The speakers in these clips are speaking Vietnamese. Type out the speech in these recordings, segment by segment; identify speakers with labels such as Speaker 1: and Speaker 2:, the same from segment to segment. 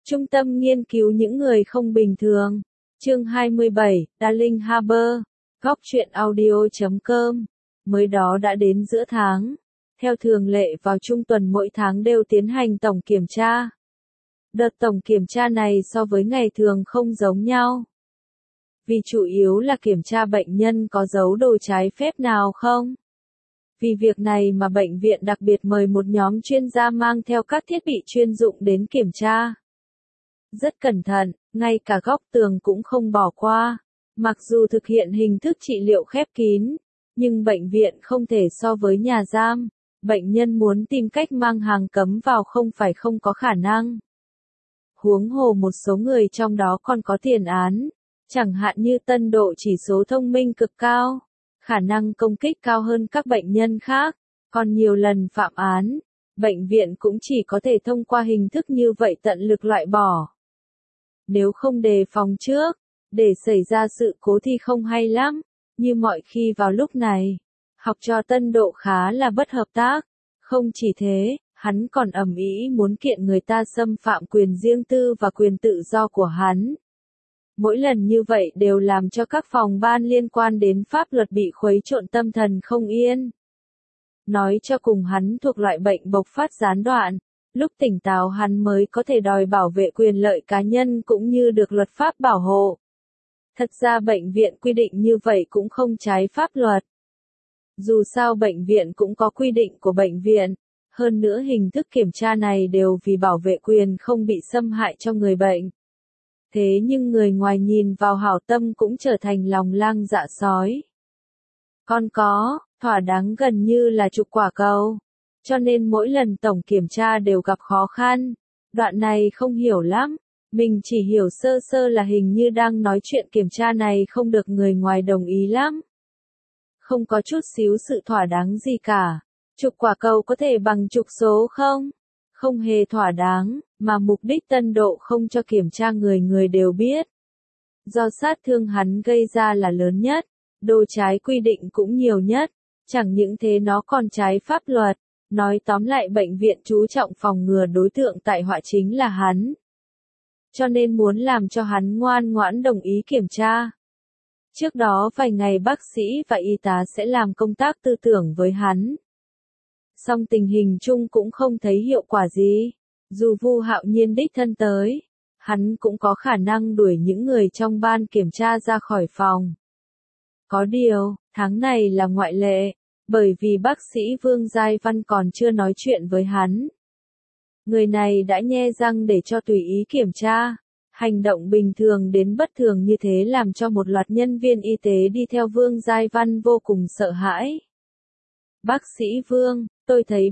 Speaker 1: Trung tâm nghiên cứu những người không bình thường. Chương 27, Darling Harbour. Góc truyện audio.com. Mới đó đã đến giữa tháng. Theo thường lệ vào trung tuần mỗi tháng đều tiến hành tổng kiểm tra. Đợt tổng kiểm tra này so với ngày thường không giống nhau. Vì chủ yếu là kiểm tra bệnh nhân có giấu đồ trái phép nào không. Vì việc này mà bệnh viện đặc biệt mời một nhóm chuyên gia mang theo các thiết bị chuyên dụng đến kiểm tra. Rất cẩn thận, ngay cả góc tường cũng không bỏ qua. Mặc dù thực hiện hình thức trị liệu khép kín, nhưng bệnh viện không thể so với nhà giam. Bệnh nhân muốn tìm cách mang hàng cấm vào không phải không có khả năng. Huống hồ một số người trong đó còn có tiền án, chẳng hạn như Tân Độ chỉ số thông minh cực cao, khả năng công kích cao hơn các bệnh nhân khác, còn nhiều lần phạm án. Bệnh viện cũng chỉ có thể thông qua hình thức như vậy tận lực loại bỏ. Nếu không đề phòng trước, để xảy ra sự cố thì không hay lắm. Như mọi khi vào lúc này, học trò Tân Độ khá là bất hợp tác. Không chỉ thế, hắn còn ầm ĩ muốn kiện người ta xâm phạm quyền riêng tư và quyền tự do của hắn. Mỗi lần như vậy đều làm cho các phòng ban liên quan đến pháp luật bị khuấy trộn tâm thần không yên. Nói cho cùng hắn thuộc loại bệnh bộc phát gián đoạn, lúc tỉnh táo hắn mới có thể đòi bảo vệ quyền lợi cá nhân cũng như được luật pháp bảo hộ. Thật ra bệnh viện quy định như vậy cũng không trái pháp luật. Dù sao bệnh viện cũng có quy định của bệnh viện, hơn nữa hình thức kiểm tra này đều vì bảo vệ quyền không bị xâm hại cho người bệnh. Thế nhưng người ngoài nhìn vào hảo tâm cũng trở thành lòng lang dạ sói. Còn có, thỏa đáng gần như là trục quả cầu. Cho nên mỗi lần tổng kiểm tra đều gặp khó khăn. Đoạn này không hiểu lắm. Mình chỉ hiểu sơ sơ là hình như đang nói chuyện kiểm tra này không được người ngoài đồng ý lắm. Không có chút xíu sự thỏa đáng gì cả. Trục quả cầu có thể bằng trục số không? Không hề thỏa đáng, mà mục đích Tân Độ không cho kiểm tra người đều biết. Do sát thương hắn gây ra là lớn nhất, đồ trái quy định cũng nhiều nhất, chẳng những thế nó còn trái pháp luật. Nói tóm lại bệnh viện chú trọng phòng ngừa đối tượng tại họa chính là hắn. Cho nên muốn làm cho hắn ngoan ngoãn đồng ý kiểm tra. Trước đó vài ngày bác sĩ và y tá sẽ làm công tác tư tưởng với hắn. Song tình hình chung cũng không thấy hiệu quả gì. Dù Vu Hạo Nhiên đích thân tới, hắn cũng có khả năng đuổi những người trong ban kiểm tra ra khỏi phòng. Có điều, tháng này là ngoại lệ, bởi vì bác sĩ Vương Giai Văn còn chưa nói chuyện với hắn. Người này đã nhe răng để cho tùy ý kiểm tra. Hành động bình thường đến bất thường như thế làm cho một loạt nhân viên y tế đi theo Vương Giai Văn vô cùng sợ hãi. Bác sĩ Vương, tôi thấy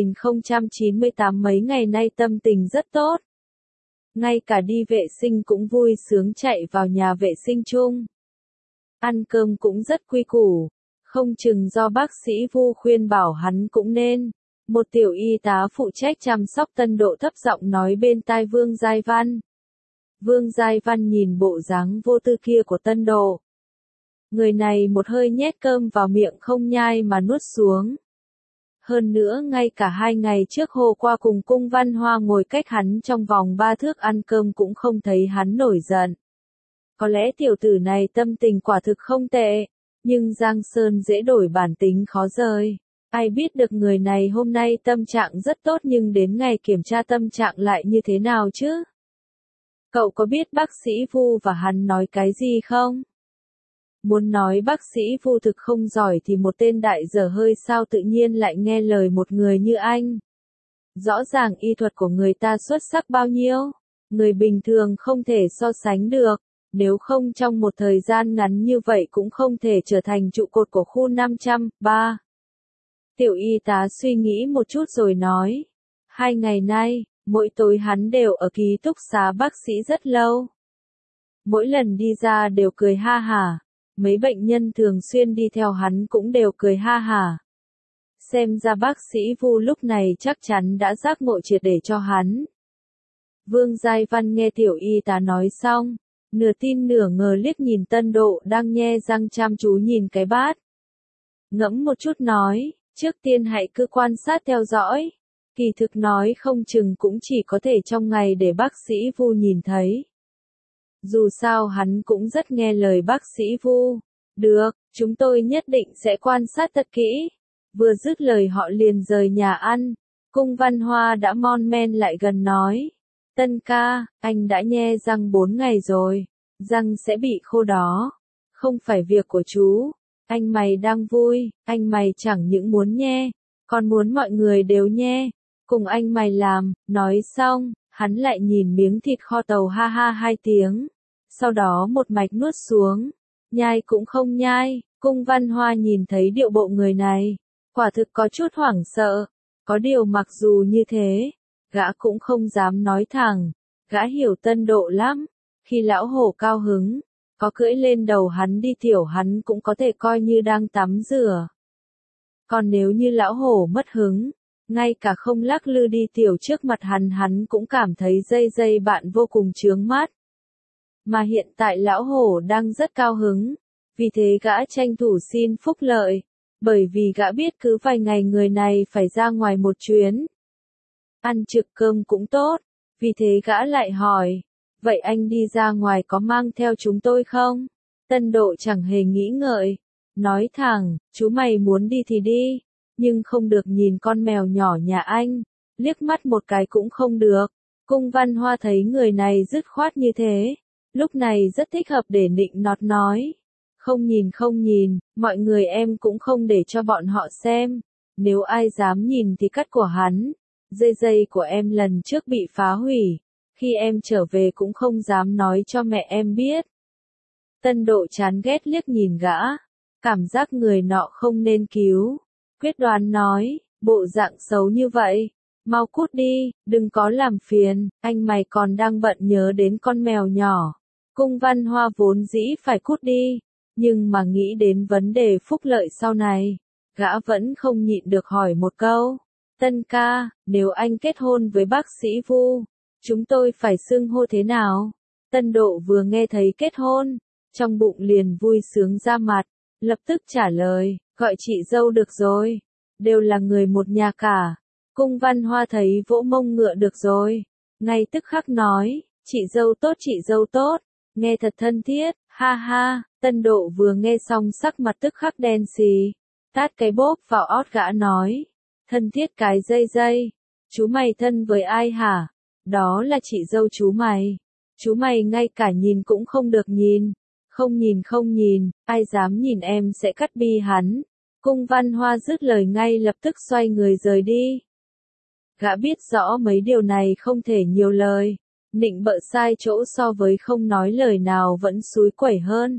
Speaker 1: 3098 mấy ngày nay tâm tình rất tốt. Ngay cả đi vệ sinh cũng vui sướng chạy vào nhà vệ sinh chung. Ăn cơm cũng rất quy củ. Không chừng do bác sĩ Vu khuyên bảo hắn cũng nên. Một tiểu y tá phụ trách chăm sóc Tân Độ thấp giọng nói bên tai Vương Giai Văn. Vương Giai Văn nhìn bộ dáng vô tư kia của Tân Độ. Người này một hơi nhét cơm vào miệng không nhai mà nuốt xuống. Hơn nữa ngay cả 2 ngày trước hồ qua cùng Cung Văn Hoa ngồi cách hắn trong vòng 3 thước ăn cơm cũng không thấy hắn nổi giận. Có lẽ tiểu tử này tâm tình quả thực không tệ, nhưng Giang Sơn dễ đổi bản tính khó rời. Ai biết được người này hôm nay tâm trạng rất tốt nhưng đến ngày kiểm tra tâm trạng lại như thế nào chứ? Cậu có biết bác sĩ Vu và hắn nói cái gì không? Muốn nói bác sĩ Vu thực không giỏi thì một tên đại dở hơi sao tự nhiên lại nghe lời một người như anh. Rõ ràng y thuật của người ta xuất sắc bao nhiêu, người bình thường không thể so sánh được, nếu không trong một thời gian ngắn như vậy cũng không thể trở thành trụ cột của khu 503. Tiểu y tá suy nghĩ một chút rồi nói, 2 ngày nay, mỗi tối hắn đều ở ký túc xá bác sĩ rất lâu. Mỗi lần đi ra đều cười ha hả, mấy bệnh nhân thường xuyên đi theo hắn cũng đều cười ha hả. Xem ra bác sĩ Vu lúc này chắc chắn đã giác ngộ triệt để cho hắn. Vương Giai Văn nghe tiểu y tá nói xong, nửa tin nửa ngờ liếc nhìn Tân Độ đang nhe răng chăm chú nhìn cái bát. Ngẫm một chút nói, trước tiên hãy cứ quan sát theo dõi. Kỳ thực nói không chừng cũng chỉ có thể trong ngày để bác sĩ Vu nhìn thấy. Dù sao hắn cũng rất nghe lời bác sĩ Vu. Được, chúng tôi nhất định sẽ quan sát thật kỹ. Vừa dứt lời họ liền rời nhà ăn. Cung Văn Hoa đã mon men lại gần nói. Tân ca, anh đã nhe răng 4 ngày rồi. Răng sẽ bị khô đó. Không phải việc của chú. Anh mày đang vui, anh mày chẳng những muốn nhe, còn muốn mọi người đều nhe. Cùng anh mày làm, nói xong, hắn lại nhìn miếng thịt kho tàu ha ha 2 tiếng. Sau đó một mạch nuốt xuống. Nhai cũng không nhai, Cung Văn Hoa nhìn thấy điệu bộ người này. Quả thực có chút hoảng sợ. Có điều mặc dù như thế, gã cũng không dám nói thẳng. Gã hiểu Tân Độ lắm. Khi lão hổ cao hứng, có cưỡi lên đầu hắn đi tiểu hắn cũng có thể coi như đang tắm rửa. Còn nếu như lão hổ mất hứng, ngay cả không lắc lư đi tiểu trước mặt hắn cũng cảm thấy dây bạn vô cùng chướng mắt. Mà hiện tại lão hổ đang rất cao hứng, vì thế gã tranh thủ xin phúc lợi, bởi vì gã biết cứ vài ngày người này phải ra ngoài một chuyến. Ăn trực cơm cũng tốt, vì thế gã lại hỏi, vậy anh đi ra ngoài có mang theo chúng tôi không? Tân Độ chẳng hề nghĩ ngợi, nói thẳng, chú mày muốn đi thì đi, nhưng không được nhìn con mèo nhỏ nhà anh, liếc mắt một cái cũng không được. Cung Văn Hoa thấy người này dứt khoát như thế, lúc này rất thích hợp để nịnh nọt nói. Không nhìn, mọi người em cũng không để cho bọn họ xem, nếu ai dám nhìn thì cắt của hắn. Dây của em lần trước bị phá hủy, khi em trở về cũng không dám nói cho mẹ em biết. Tân Độ chán ghét liếc nhìn gã, cảm giác người nọ không nên cứu, quyết đoán nói, bộ dạng xấu như vậy, mau cút đi, đừng có làm phiền, anh mày còn đang bận nhớ đến con mèo nhỏ. Cung Văn Hoa vốn dĩ phải cút đi, nhưng mà nghĩ đến vấn đề phúc lợi sau này, gã vẫn không nhịn được hỏi một câu. Tân ca, nếu anh kết hôn với bác sĩ Vu, chúng tôi phải xưng hô thế nào? Tân Độ vừa nghe thấy kết hôn, trong bụng liền vui sướng ra mặt, lập tức trả lời, gọi chị dâu được rồi, đều là người một nhà cả. Cung Văn Hoa thấy vỗ mông ngựa được rồi, ngay tức khắc nói, chị dâu tốt, nghe thật thân thiết, ha ha. Tân Độ vừa nghe xong sắc mặt tức khắc đen xì, tát cái bốp vào ót gã nói, thân thiết cái dây, chú mày thân với ai hả? Đó là chị dâu chú mày ngay cả nhìn cũng không được nhìn, không nhìn, ai dám nhìn em sẽ cắt bi hắn. Cung Văn Hoa dứt lời ngay lập tức xoay người rời đi. Gã biết rõ mấy điều này không thể nhiều lời, nịnh bợ sai chỗ so với không nói lời nào vẫn xúi quẩy hơn.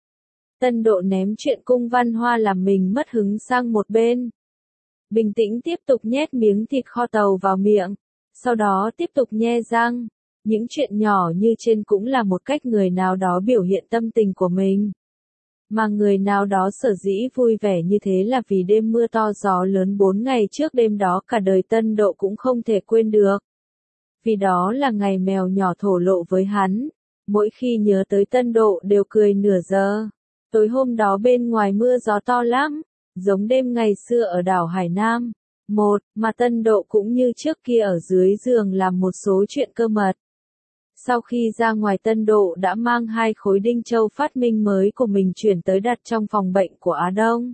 Speaker 1: Tân Độ ném chuyện Cung Văn Hoa làm mình mất hứng sang một bên. Bình tĩnh tiếp tục nhét miếng thịt kho tàu vào miệng, sau đó tiếp tục nhe răng. Những chuyện nhỏ như trên cũng là một cách người nào đó biểu hiện tâm tình của mình. Mà người nào đó sở dĩ vui vẻ như thế là vì đêm mưa to gió lớn 4 ngày trước đêm đó cả đời Tân Độ cũng không thể quên được. Vì đó là ngày mèo nhỏ thổ lộ với hắn, mỗi khi nhớ tới Tân Độ đều cười nửa giờ. Tối hôm đó bên ngoài mưa gió to lắm, giống đêm ngày xưa ở đảo Hải Nam. Mà Tân Độ cũng như trước kia ở dưới giường làm một số chuyện cơ mật. Sau khi ra ngoài Tân Độ đã mang 2 khối đinh châu phát minh mới của mình chuyển tới đặt trong phòng bệnh của Á Đông.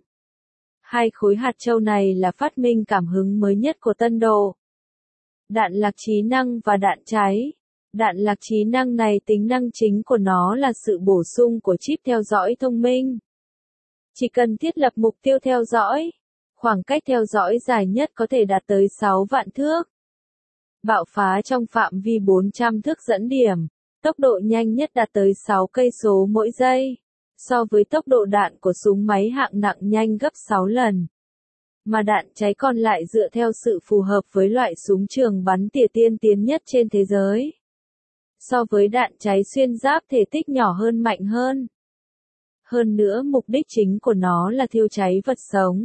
Speaker 1: 2 khối hạt châu này là phát minh cảm hứng mới nhất của Tân Độ. Đạn lạc trí năng và đạn cháy. Đạn lạc trí năng này tính năng chính của nó là sự bổ sung của chip theo dõi thông minh. Chỉ cần thiết lập mục tiêu theo dõi, khoảng cách theo dõi dài nhất có thể đạt tới 6 vạn thước. Bạo phá trong phạm vi 400 thước dẫn điểm, tốc độ nhanh nhất đạt tới 6 cây số mỗi giây, so với tốc độ đạn của súng máy hạng nặng nhanh gấp 6 lần. Mà đạn cháy còn lại dựa theo sự phù hợp với loại súng trường bắn tỉa tiên tiến nhất trên thế giới. So với đạn cháy xuyên giáp thể tích nhỏ hơn mạnh hơn. Hơn nữa mục đích chính của nó là thiêu cháy vật sống.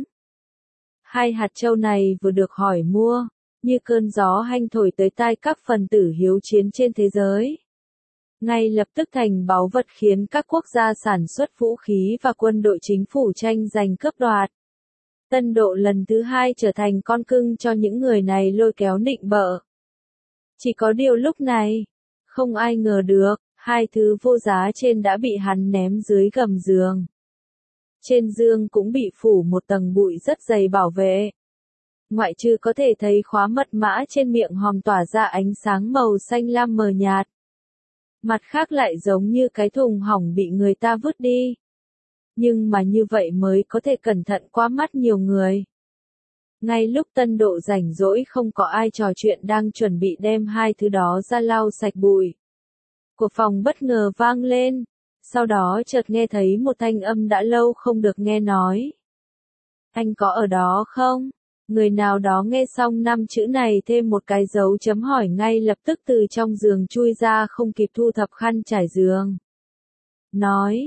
Speaker 1: 2 hạt châu này vừa được hỏi mua, như cơn gió hanh thổi tới tai các phần tử hiếu chiến trên thế giới. Ngay lập tức thành báu vật khiến các quốc gia sản xuất vũ khí và quân đội chính phủ tranh giành cướp đoạt. Tân Độ lần thứ hai trở thành con cưng cho những người này lôi kéo nịnh bợ. Chỉ có điều lúc này, không ai ngờ được, hai thứ vô giá trên đã bị hắn ném dưới gầm giường. Trên giường cũng bị phủ một tầng bụi rất dày bảo vệ. Ngoại trừ có thể thấy khóa mật mã trên miệng hòm tỏa ra ánh sáng màu xanh lam mờ nhạt. Mặt khác lại giống như cái thùng hỏng bị người ta vứt đi. Nhưng mà như vậy mới có thể cẩn thận qua mắt nhiều người. Ngay lúc Tân Độ rảnh rỗi không có ai trò chuyện đang chuẩn bị đem hai thứ đó ra lau sạch bụi. Của phòng bất ngờ vang lên, sau đó chợt nghe thấy một thanh âm đã lâu không được nghe nói. Anh có ở đó không? Người nào đó nghe xong 5 chữ này thêm một cái dấu chấm hỏi ngay lập tức từ trong giường chui ra không kịp thu thập khăn trải giường. Nói,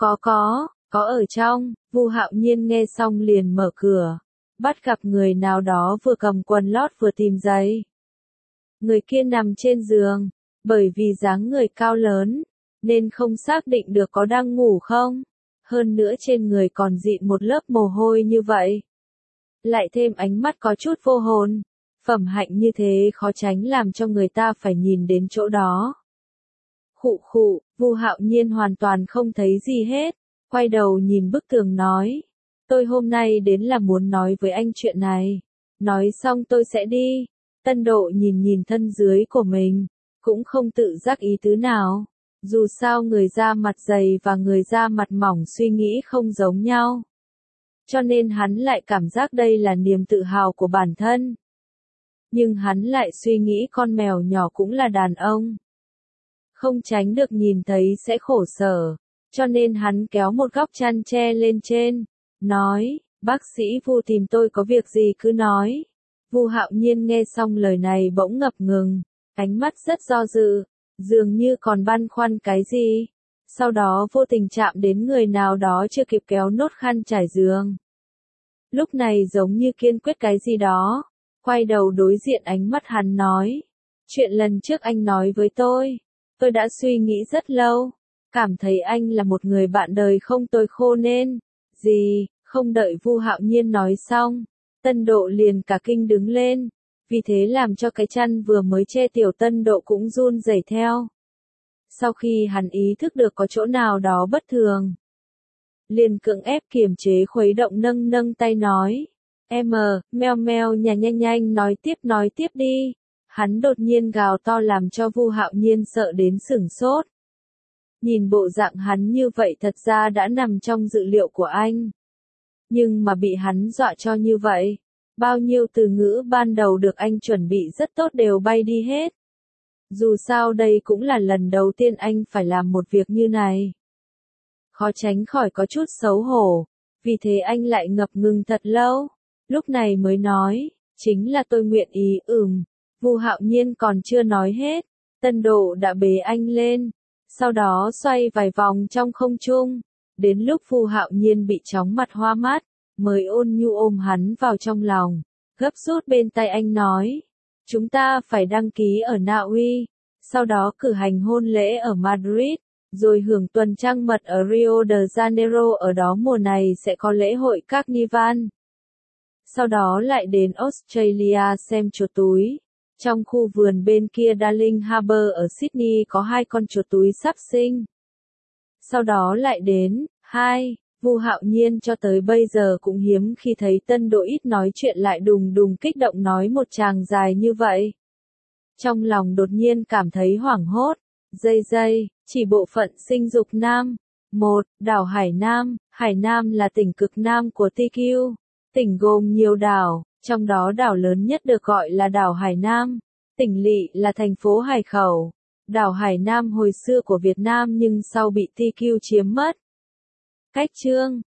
Speaker 1: có ở trong. Vu Hạo Nhiên nghe xong liền mở cửa, bắt gặp người nào đó vừa cầm quần lót vừa tìm giày. Người kia nằm trên giường, bởi vì dáng người cao lớn, nên không xác định được có đang ngủ không. Hơn nữa trên người còn dịn một lớp mồ hôi như vậy. Lại thêm ánh mắt có chút vô hồn, phẩm hạnh như thế khó tránh làm cho người ta phải nhìn đến chỗ đó. Khụ khụ, Vu Hạo Nhiên hoàn toàn không thấy gì hết, quay đầu nhìn bức tường nói. Tôi hôm nay đến là muốn nói với anh chuyện này. Nói xong tôi sẽ đi. Tân Độ nhìn thân dưới của mình, cũng không tự giác ý tứ nào. Dù sao người da mặt dày và người da mặt mỏng suy nghĩ không giống nhau. Cho nên hắn lại cảm giác đây là niềm tự hào của bản thân. Nhưng hắn lại suy nghĩ con mèo nhỏ cũng là đàn ông. Không tránh được nhìn thấy sẽ khổ sở. Cho nên hắn kéo một góc chăn che lên trên. Nói, bác sĩ Vu tìm tôi có việc gì cứ nói. Vu Hạo Nhiên nghe xong lời này bỗng ngập ngừng, ánh mắt rất do dự, dường như còn băn khoăn cái gì. Sau đó vô tình chạm đến người nào đó chưa kịp kéo nốt khăn trải giường. Lúc này giống như kiên quyết cái gì đó, quay đầu đối diện ánh mắt hắn nói. Chuyện lần trước anh nói với tôi đã suy nghĩ rất lâu, cảm thấy anh là một người bạn đời không tồi khô nên. Gì, không đợi Vu Hạo Nhiên nói xong, Tân Độ liền cả kinh đứng lên, vì thế làm cho cái chăn vừa mới che tiểu Tân Độ cũng run rẩy theo. Sau khi hắn ý thức được có chỗ nào đó bất thường, liền cưỡng ép kiềm chế khuấy động nâng tay nói. Meo meo nhà nhanh nói tiếp đi. Hắn đột nhiên gào to làm cho Vu Hạo Nhiên sợ đến sửng sốt. Nhìn bộ dạng hắn như vậy thật ra đã nằm trong dự liệu của anh. Nhưng mà bị hắn dọa cho như vậy, bao nhiêu từ ngữ ban đầu được anh chuẩn bị rất tốt đều bay đi hết. Dù sao đây cũng là lần đầu tiên anh phải làm một việc như này. Khó tránh khỏi có chút xấu hổ, vì thế anh lại ngập ngừng thật lâu, lúc này mới nói, chính là tôi nguyện ý. Vu Hạo Nhiên còn chưa nói hết, Tân Độ đã bế anh lên, sau đó xoay vài vòng trong không trung, đến lúc Vu Hạo Nhiên bị chóng mặt hoa mắt, mới ôn nhu ôm hắn vào trong lòng, gấp rút bên tay anh nói, chúng ta phải đăng ký ở Na Uy, sau đó cử hành hôn lễ ở Madrid, rồi hưởng tuần trăng mật ở Rio de Janeiro, ở đó mùa này sẽ có lễ hội Carnival. Sau đó lại đến Australia xem chuột túi. Trong khu vườn bên kia Darling Harbour ở Sydney có 2 con chuột túi sắp sinh. Sau đó lại đến, Vu Hạo Nhiên cho tới bây giờ cũng hiếm khi thấy Tân Độ ít nói chuyện lại đùng đùng kích động nói một tràng dài như vậy. Trong lòng đột nhiên cảm thấy hoảng hốt, chỉ bộ phận sinh dục nam. 1. Đảo Hải Nam. Hải Nam là tỉnh cực nam của TQ. Tỉnh gồm nhiều đảo, trong đó đảo lớn nhất được gọi là đảo Hải Nam. Tỉnh lỵ là thành phố Hải Khẩu. Đảo Hải Nam hồi xưa của Việt Nam nhưng sau bị TQ chiếm mất. Cách chương